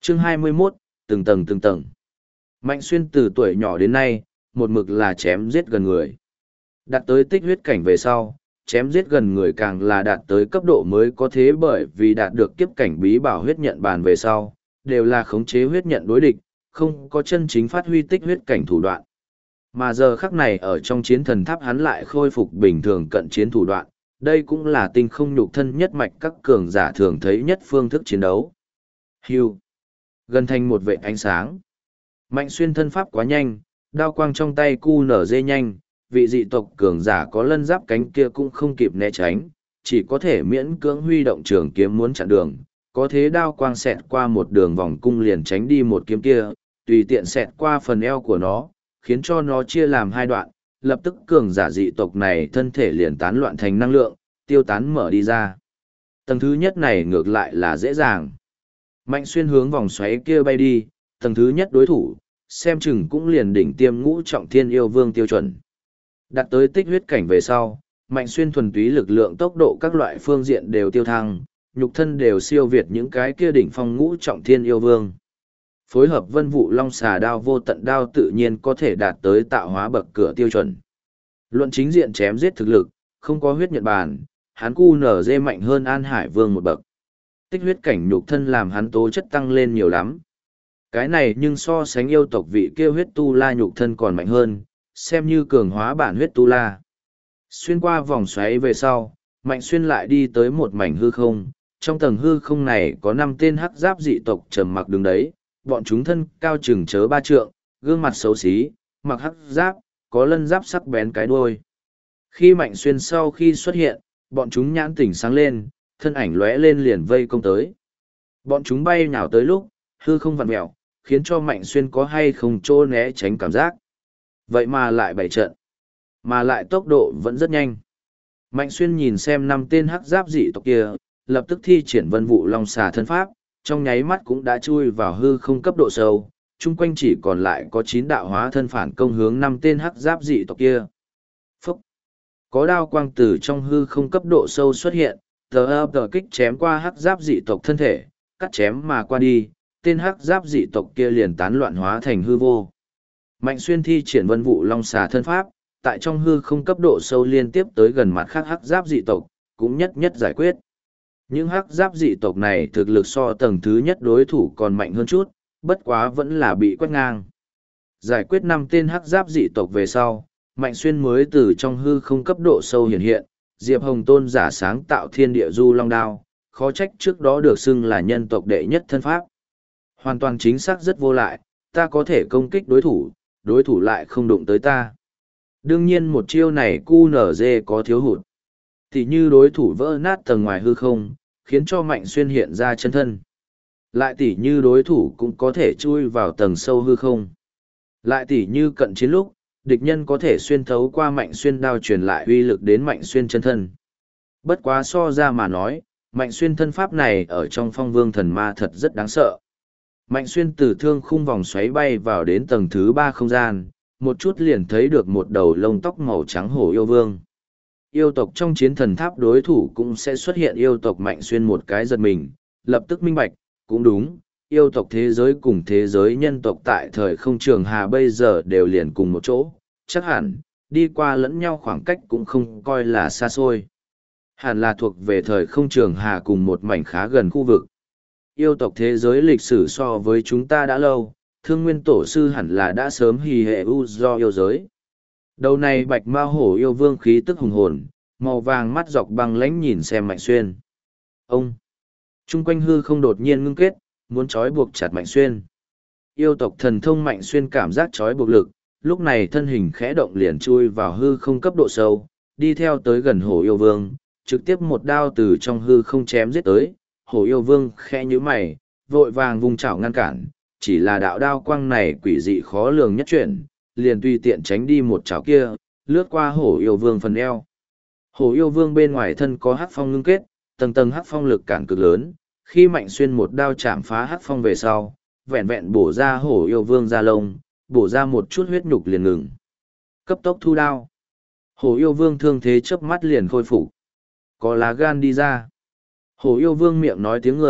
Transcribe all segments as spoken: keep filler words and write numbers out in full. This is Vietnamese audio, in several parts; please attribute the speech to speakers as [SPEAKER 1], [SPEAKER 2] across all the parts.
[SPEAKER 1] Chương hai mươi mốt, từng tầng từng tầng. Mạnh Xuyên từ tuổi nhỏ đến nay, một mực là chém giết gần người. Đạt tới tích huyết cảnh về sau, chém giết gần người càng là đạt tới cấp độ mới có thế, bởi vì đạt được kiếp cảnh bí bảo huyết nhận bàn về sau, đều là khống chế huyết nhận đối địch, không có chân chính phát huy tích huyết cảnh thủ đoạn. Mà giờ khắc này ở trong chiến thần tháp hắn lại khôi phục bình thường cận chiến thủ đoạn, đây cũng là tinh không nhục thân nhất mạch các cường giả thường thấy nhất phương thức chiến đấu. Hưu. Gần thành một vệ ánh sáng. Mạnh Xuyên thân pháp quá nhanh, đao quang trong tay cu nở dê nhanh, vị dị tộc cường giả có lân giáp cánh kia cũng không kịp né tránh, chỉ có thể miễn cưỡng huy động trường kiếm muốn chặn đường, có thế đao quang xẹt qua một đường vòng cung liền tránh đi một kiếm kia, tùy tiện xẹt qua phần eo của nó, khiến cho nó chia làm hai đoạn, lập tức cường giả dị tộc này thân thể liền tán loạn thành năng lượng, tiêu tán mở đi ra. Tầng thứ nhất này ngược lại là dễ dàng. Mạnh Xuyên hướng vòng xoáy kia bay đi, tầng thứ nhất đối thủ, xem chừng cũng liền đỉnh tiêm ngũ trọng thiên yêu vương tiêu chuẩn. Đạt tới tích huyết cảnh về sau, Mạnh Xuyên thuần túy lực lượng tốc độ các loại phương diện đều tiêu thăng, nhục thân đều siêu việt những cái kia đỉnh phong ngũ trọng thiên yêu vương. Phối hợp vân vụ long xà đao vô tận đao tự nhiên có thể đạt tới tạo hóa bậc cửa tiêu chuẩn. Luận chính diện chém giết thực lực, không có huyết nhận bàn, hắn cu nở dê mạnh hơn An Hải Vương một bậc. Tích huyết cảnh nhục thân làm hắn tố chất tăng lên nhiều lắm. Cái này nhưng so sánh yêu tộc vị kia huyết tu la nhục thân còn mạnh hơn, xem như cường hóa bản huyết tu la. Xuyên qua vòng xoáy về sau, Mạnh Xuyên lại đi tới một mảnh hư không, trong tầng hư không này có năm tên hắc giáp dị tộc trầm mặc đứng đấy, bọn chúng thân cao chừng chớ ba trượng, gương mặt xấu xí, mặc hắc giáp, có lân giáp sắc bén cái đuôi. Khi Mạnh Xuyên sau khi xuất hiện, bọn chúng nhãn tỉnh sáng lên, thân ảnh lóe lên liền vây công tới. Bọn chúng bay nhào tới lúc, hư không vặn mèo, khiến cho Mạnh Xuyên có hay không chỗ né tránh cảm giác. Vậy mà lại bảy trận, mà lại tốc độ vẫn rất nhanh. Mạnh Xuyên nhìn xem năm tên hắc giáp dị tộc kia, lập tức thi triển vân vụ long xà thân pháp, trong nháy mắt cũng đã chui vào hư không cấp độ sâu, chung quanh chỉ còn lại có chín đạo hóa thân phản công hướng năm tên hắc giáp dị tộc kia. Phúc! Có đao quang tử trong hư không cấp độ sâu xuất hiện, tờ ập tờ kích chém qua hắc giáp dị tộc thân thể, cắt chém mà qua đi, tên hắc giáp dị tộc kia liền tán loạn hóa thành hư vô. Mạnh Xuyên thi triển vân vụ long xà thân pháp, tại trong hư không cấp độ sâu liên tiếp tới gần mặt khác hắc giáp dị tộc, cũng nhất nhất giải quyết. Những hắc giáp dị tộc này thực lực so tầng thứ nhất đối thủ còn mạnh hơn chút, bất quá vẫn là bị quét ngang. Giải quyết năm tên hắc giáp dị tộc về sau, Mạnh Xuyên mới từ trong hư không cấp độ sâu hiện hiện, Diệp Hồng Tôn giả sáng tạo thiên địa du long đao, khó trách trước đó được xưng là nhân tộc đệ nhất thân pháp. Hoàn toàn chính xác rất vô lại, ta có thể công kích đối thủ, đối thủ lại không đụng tới ta. Đương nhiên một chiêu này cu nở dê có thiếu hụt. Thì như đối thủ vỡ nát tầng ngoài hư không, khiến cho Mạnh Xuyên hiện ra chân thân. Lại tỉ như đối thủ cũng có thể chui vào tầng sâu hư không. Lại tỉ như cận chiến lúc, địch nhân có thể xuyên thấu qua Mạnh Xuyên đao truyền lại uy lực đến Mạnh Xuyên chân thân. Bất quá so ra mà nói, Mạnh Xuyên thân pháp này ở trong phong vương thần ma thật rất đáng sợ. Mạnh Xuyên từ thương khung vòng xoáy bay vào đến tầng thứ ba không gian, một chút liền thấy được một đầu lông tóc màu trắng hổ yêu vương. Yêu tộc trong chiến thần tháp đối thủ cũng sẽ xuất hiện yêu tộc Mạnh Xuyên một cái giật mình, lập tức minh bạch, cũng đúng, yêu tộc thế giới cùng thế giới nhân tộc tại thời không trường hà bây giờ đều liền cùng một chỗ, chắc hẳn, đi qua lẫn nhau khoảng cách cũng không coi là xa xôi. Hẳn là thuộc về thời không trường hà cùng một mảnh khá gần khu vực. Yêu tộc thế giới lịch sử so với chúng ta đã lâu, thương nguyên tổ sư hẳn là đã sớm hì hệ u do yêu giới. Đầu này bạch ma hổ yêu vương khí tức hùng hồn, màu vàng mắt dọc băng lãnh nhìn xem Mạnh Xuyên. Ông! Trung quanh hư không đột nhiên ngưng kết, muốn trói buộc chặt Mạnh Xuyên. Yêu tộc thần thông Mạnh Xuyên cảm giác trói buộc lực, lúc này thân hình khẽ động liền chui vào hư không cấp độ sâu, đi theo tới gần hổ yêu vương, trực tiếp một đao từ trong hư không chém giết tới. Hổ yêu vương khẽ nhíu mày, vội vàng vung chảo ngăn cản, chỉ là đạo đao quang này quỷ dị khó lường nhất chuyển, liền tùy tiện tránh đi một chảo kia, lướt qua hổ yêu vương phần eo. Hổ yêu vương bên ngoài thân có hắc phong ngưng kết, tầng tầng hắc phong lực cản cực lớn, khi Mạnh Xuyên một đao chạm phá hắc phong về sau, vẹn vẹn bổ ra hổ yêu vương da lông, bổ ra một chút huyết nhục liền ngừng. Cấp tốc thu đao. Hổ yêu vương thương thế chớp mắt liền khôi phục. Có lá gan đi ra. Hổ yêu vương miệng nói tiếng người,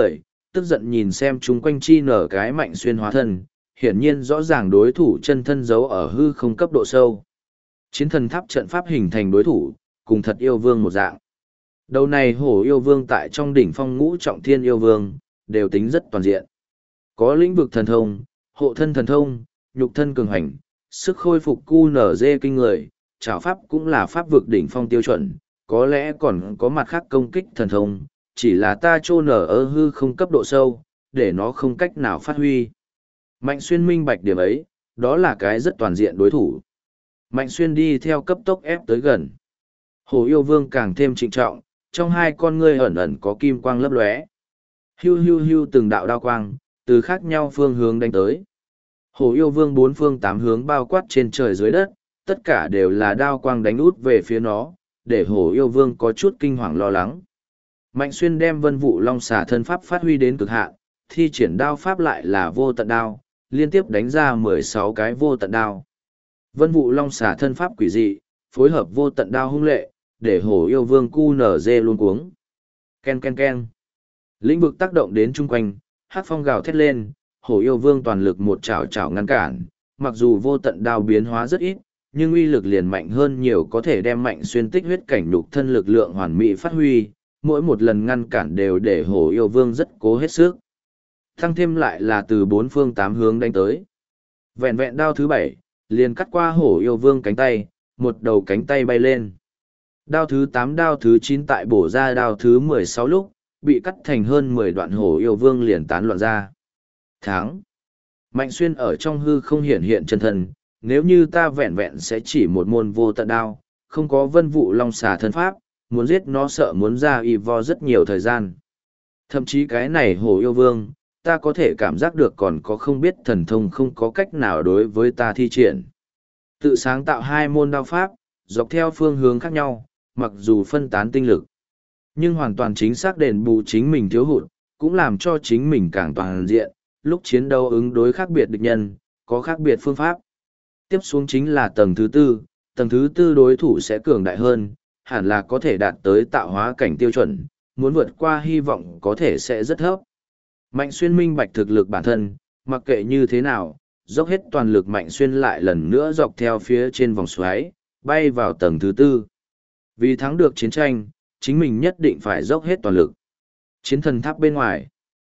[SPEAKER 1] tức giận nhìn xem chung quanh chi nở cái Mạnh Xuyên hóa thân, hiển nhiên rõ ràng đối thủ chân thân giấu ở hư không cấp độ sâu. Chiến thần tháp trận pháp hình thành đối thủ, cùng thật yêu vương một dạng. Đầu này hổ yêu vương tại trong đỉnh phong ngũ trọng thiên yêu vương, đều tính rất toàn diện. Có lĩnh vực thần thông, hộ thân thần thông, nhục thân cường hành, sức khôi phục cu nở dê kinh người, trảo pháp cũng là pháp vực đỉnh phong tiêu chuẩn, có lẽ còn có mặt khác công kích thần thông, chỉ là ta trô nở ở hư không cấp độ sâu, để nó không cách nào phát huy. Mạnh Xuyên minh bạch điểm ấy, đó là cái rất toàn diện đối thủ. Mạnh Xuyên đi theo cấp tốc ép tới gần. Hổ yêu vương càng thêm trịnh trọng, trong hai con ngươi ẩn ẩn có kim quang lấp lóe. Hiu hiu hiu từng đạo đao quang, từ khác nhau phương hướng đánh tới. Hổ yêu vương bốn phương tám hướng bao quát trên trời dưới đất, tất cả đều là đao quang đánh út về phía nó, để hổ yêu vương có chút kinh hoàng lo lắng. Mạnh Xuyên đem vân vụ long xà thân pháp phát huy đến cực hạn, thi triển đao pháp lại là vô tận đao, liên tiếp đánh ra mười sáu cái vô tận đao. Vân vụ long xà thân pháp quỷ dị, phối hợp vô tận đao hung lệ, để hổ yêu vương cu nở dê luôn cuống. Ken ken ken. Lĩnh vực tác động đến chung quanh, hắc phong gào thét lên, hổ yêu vương toàn lực một chảo chảo ngăn cản, mặc dù vô tận đao biến hóa rất ít, nhưng uy lực liền mạnh hơn nhiều, có thể đem Mạnh Xuyên tích huyết cảnh nhục thân lực lượng hoàn mỹ phát huy, mỗi một lần ngăn cản đều để hổ yêu vương rất cố hết sức. Thăng thêm lại là từ bốn phương tám hướng đánh tới. Vẹn vẹn đao thứ bảy, liền cắt qua hổ yêu vương cánh tay, một đầu cánh tay bay lên. Đao thứ tám đao thứ chín tại bổ ra đao thứ mười sáu lúc, bị cắt thành hơn mười đoạn, hổ yêu vương liền tán loạn ra. Thắng. Mạnh Xuyên ở trong hư không hiện hiện chân thân, nếu như ta vẹn vẹn sẽ chỉ một môn vô tận đao, không có vân vụ long xà thân pháp, muốn giết nó sợ muốn ra y vo rất nhiều thời gian. Thậm chí cái này hổ yêu vương, ta có thể cảm giác được còn có không biết thần thông không có cách nào đối với ta thi triển. Tự sáng tạo hai môn đao pháp, dọc theo phương hướng khác nhau, mặc dù phân tán tinh lực, nhưng hoàn toàn chính xác đền bù chính mình thiếu hụt, cũng làm cho chính mình càng toàn diện, lúc chiến đấu ứng đối khác biệt địch nhân, có khác biệt phương pháp. Tiếp xuống chính là tầng thứ tư, tầng thứ tư đối thủ sẽ cường đại hơn, hẳn là có thể đạt tới tạo hóa cảnh tiêu chuẩn, muốn vượt qua hy vọng có thể sẽ rất thấp. Mạnh Xuyên minh bạch thực lực bản thân, mặc kệ như thế nào, dốc hết toàn lực Mạnh Xuyên lại lần nữa dọc theo phía trên vòng xoáy, bay vào tầng thứ tư. Vì thắng được chiến tranh, chính mình nhất định phải dốc hết toàn lực. Chiến thần tháp bên ngoài,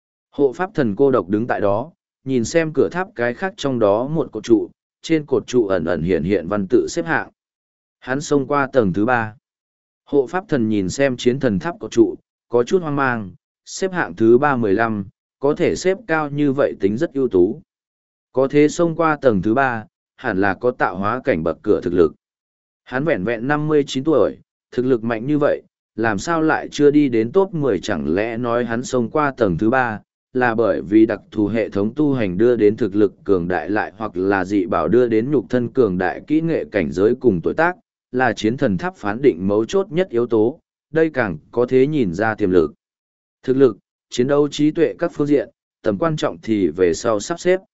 [SPEAKER 1] hộ pháp thần cô độc đứng tại đó, nhìn xem cửa tháp cái khác trong đó một cột trụ, trên cột trụ ẩn ẩn hiện hiện văn tự xếp hạng. Hắn xông qua tầng thứ ba. Hộ pháp thần nhìn xem chiến thần tháp cột trụ, có chút hoang mang, xếp hạng thứ ba mười lăm, có thể xếp cao như vậy tính rất ưu tú. Có thế xông qua tầng thứ ba, hẳn là có tạo hóa cảnh bậc cửa thực lực. Hắn vẹn vẹn năm mươi chín tuổi, thực lực mạnh như vậy, làm sao lại chưa đi đến top mười, chẳng lẽ nói hắn xông qua tầng thứ ba, là bởi vì đặc thù hệ thống tu hành đưa đến thực lực cường đại lại hoặc là dị bảo đưa đến nhục thân cường đại kỹ nghệ cảnh giới cùng tuổi tác, là chiến thần tháp phán định mấu chốt nhất yếu tố, đây càng có thế nhìn ra tiềm lực. Thực lực, chiến đấu trí tuệ các phương diện, tầm quan trọng thì về sau sắp xếp.